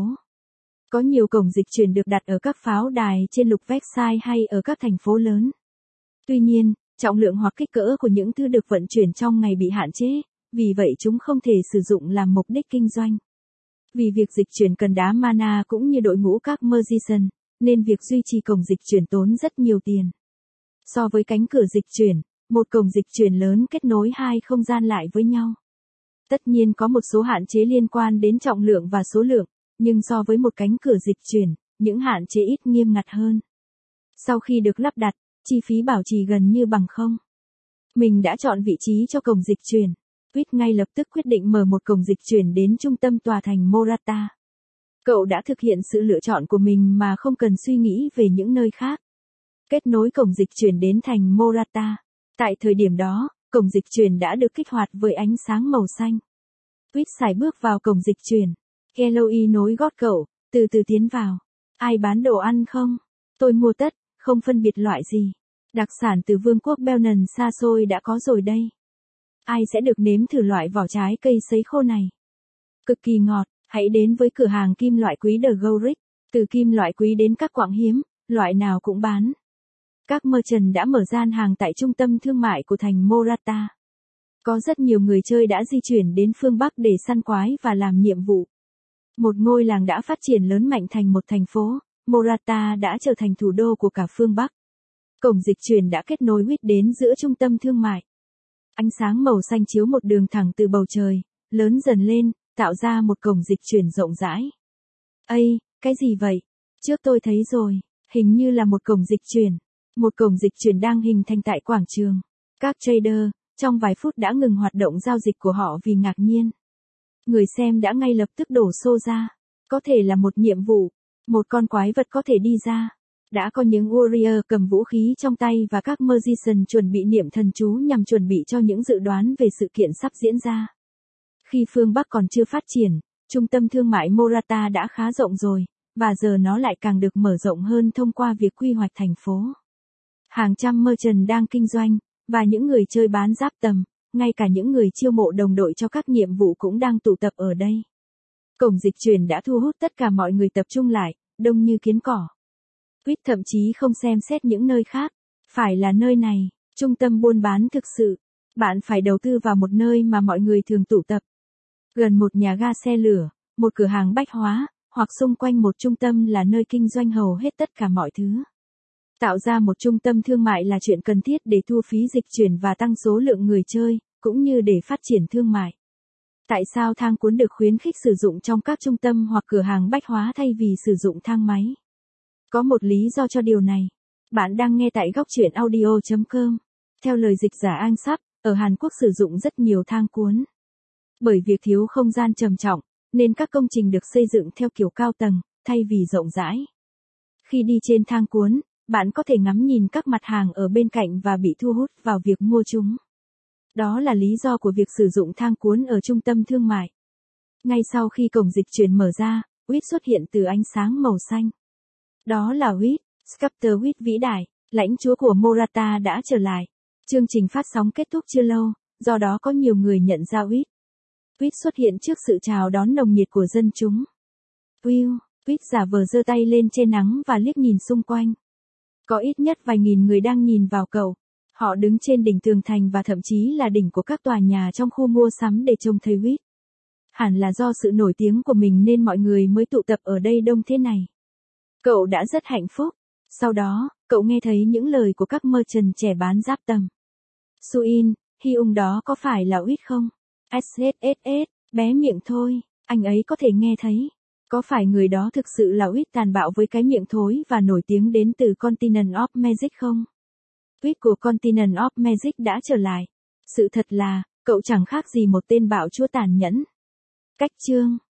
Có nhiều cổng dịch chuyển được đặt ở các pháo đài trên lục Versailles hay ở các thành phố lớn. Tuy nhiên, trọng lượng hoặc kích cỡ của những thứ được vận chuyển trong ngày bị hạn chế, vì vậy chúng không thể sử dụng làm mục đích kinh doanh. Vì việc dịch chuyển cần đá mana cũng như đội ngũ các magician, nên việc duy trì cổng dịch chuyển tốn rất nhiều tiền. So với cánh cửa dịch chuyển, một cổng dịch chuyển lớn kết nối hai không gian lại với nhau. Tất nhiên có một số hạn chế liên quan đến trọng lượng và số lượng, nhưng so với một cánh cửa dịch chuyển, những hạn chế ít nghiêm ngặt hơn. Sau khi được lắp đặt, chi phí bảo trì gần như bằng không. Mình đã chọn vị trí cho cổng dịch chuyển. Quýt ngay lập tức quyết định mở một cổng dịch chuyển đến trung tâm tòa thành Morata. Cậu đã thực hiện sự lựa chọn của mình mà không cần suy nghĩ về những nơi khác. Kết nối cổng dịch chuyển đến thành Morata. Tại thời điểm đó, cổng dịch chuyển đã được kích hoạt với ánh sáng màu xanh. Quýt sải bước vào cổng dịch chuyển. Eloy nối gót cậu, từ từ tiến vào. Ai bán đồ ăn không? Tôi mua tất, không phân biệt loại gì. Đặc sản từ vương quốc Belgian xa xôi đã có rồi đây. Ai sẽ được nếm thử loại vỏ trái cây sấy khô này? Cực kỳ ngọt, hãy đến với cửa hàng kim loại quý The Gouric. Từ kim loại quý đến các quặng hiếm, loại nào cũng bán. Các merchant đã mở gian hàng tại trung tâm thương mại của thành Morata. Có rất nhiều người chơi đã di chuyển đến phương Bắc để săn quái và làm nhiệm vụ. Một ngôi làng đã phát triển lớn mạnh thành một thành phố, Morata đã trở thành thủ đô của cả phương Bắc. Cổng dịch chuyển đã kết nối Quýt đến giữa trung tâm thương mại. Ánh sáng màu xanh chiếu một đường thẳng từ bầu trời, lớn dần lên, tạo ra một cổng dịch chuyển rộng rãi. Ây, cái gì vậy? Trước tôi thấy rồi, hình như là một cổng dịch chuyển. Một cổng dịch chuyển đang hình thành tại quảng trường. Các trader, trong vài phút đã ngừng hoạt động giao dịch của họ vì ngạc nhiên. Người xem đã ngay lập tức đổ xô ra. Có thể là một nhiệm vụ, một con quái vật có thể đi ra. Đã có những warrior cầm vũ khí trong tay và các magician chuẩn bị niệm thần chú nhằm chuẩn bị cho những dự đoán về sự kiện sắp diễn ra. Khi phương Bắc còn chưa phát triển, trung tâm thương mại Morata đã khá rộng rồi, và giờ nó lại càng được mở rộng hơn thông qua việc quy hoạch thành phố. Hàng trăm merchant đang kinh doanh, và những người chơi bán giáp tầm, ngay cả những người chiêu mộ đồng đội cho các nhiệm vụ cũng đang tụ tập ở đây. Cổng dịch chuyển đã thu hút tất cả mọi người tập trung lại, đông như kiến cỏ. Quýt thậm chí không xem xét những nơi khác. Phải là nơi này, trung tâm buôn bán thực sự. Bạn phải đầu tư vào một nơi mà mọi người thường tụ tập. Gần một nhà ga xe lửa, một cửa hàng bách hóa, hoặc xung quanh một trung tâm là nơi kinh doanh hầu hết tất cả mọi thứ. Tạo ra một trung tâm thương mại là chuyện cần thiết để thu phí dịch chuyển và tăng số lượng người chơi, cũng như để phát triển thương mại. Tại sao thang cuốn được khuyến khích sử dụng trong các trung tâm hoặc cửa hàng bách hóa thay vì sử dụng thang máy? Có một lý do cho điều này. Bạn đang nghe tại góc truyện audio chấm com. Theo lời dịch giả Anh Sắp, ở Hàn Quốc sử dụng rất nhiều thang cuốn. Bởi việc thiếu không gian trầm trọng, nên các công trình được xây dựng theo kiểu cao tầng, thay vì rộng rãi. Khi đi trên thang cuốn, bạn có thể ngắm nhìn các mặt hàng ở bên cạnh và bị thu hút vào việc mua chúng. Đó là lý do của việc sử dụng thang cuốn ở trung tâm thương mại. Ngay sau khi cổng dịch chuyển mở ra, Quýt xuất hiện từ ánh sáng màu xanh. Đó là Quýt, Sculptor Quýt vĩ đại, lãnh chúa của Morata đã trở lại. Chương trình phát sóng kết thúc chưa lâu, do đó có nhiều người nhận ra Quýt. Quýt xuất hiện trước sự chào đón nồng nhiệt của dân chúng. Will, Quýt giả vờ giơ tay lên che nắng và liếc nhìn xung quanh. Có ít nhất vài nghìn người đang nhìn vào cậu. Họ đứng trên đỉnh tường thành và thậm chí là đỉnh của các tòa nhà trong khu mua sắm để trông thấy Quýt. Hẳn là do sự nổi tiếng của mình nên mọi người mới tụ tập ở đây đông thế này. Cậu đã rất hạnh phúc. Sau đó, cậu nghe thấy những lời của các merchant trẻ bán giáp tầm. Suin, Hyung đó có phải là Quýt không? ét ét ét ét, bé miệng thôi, anh ấy có thể nghe thấy. Có phải người đó thực sự là Quýt tàn bạo với cái miệng thối và nổi tiếng đến từ Continent of Magic không? Quýt của Continent of Magic đã trở lại. Sự thật là, cậu chẳng khác gì một tên bạo chúa tàn nhẫn. Cách chương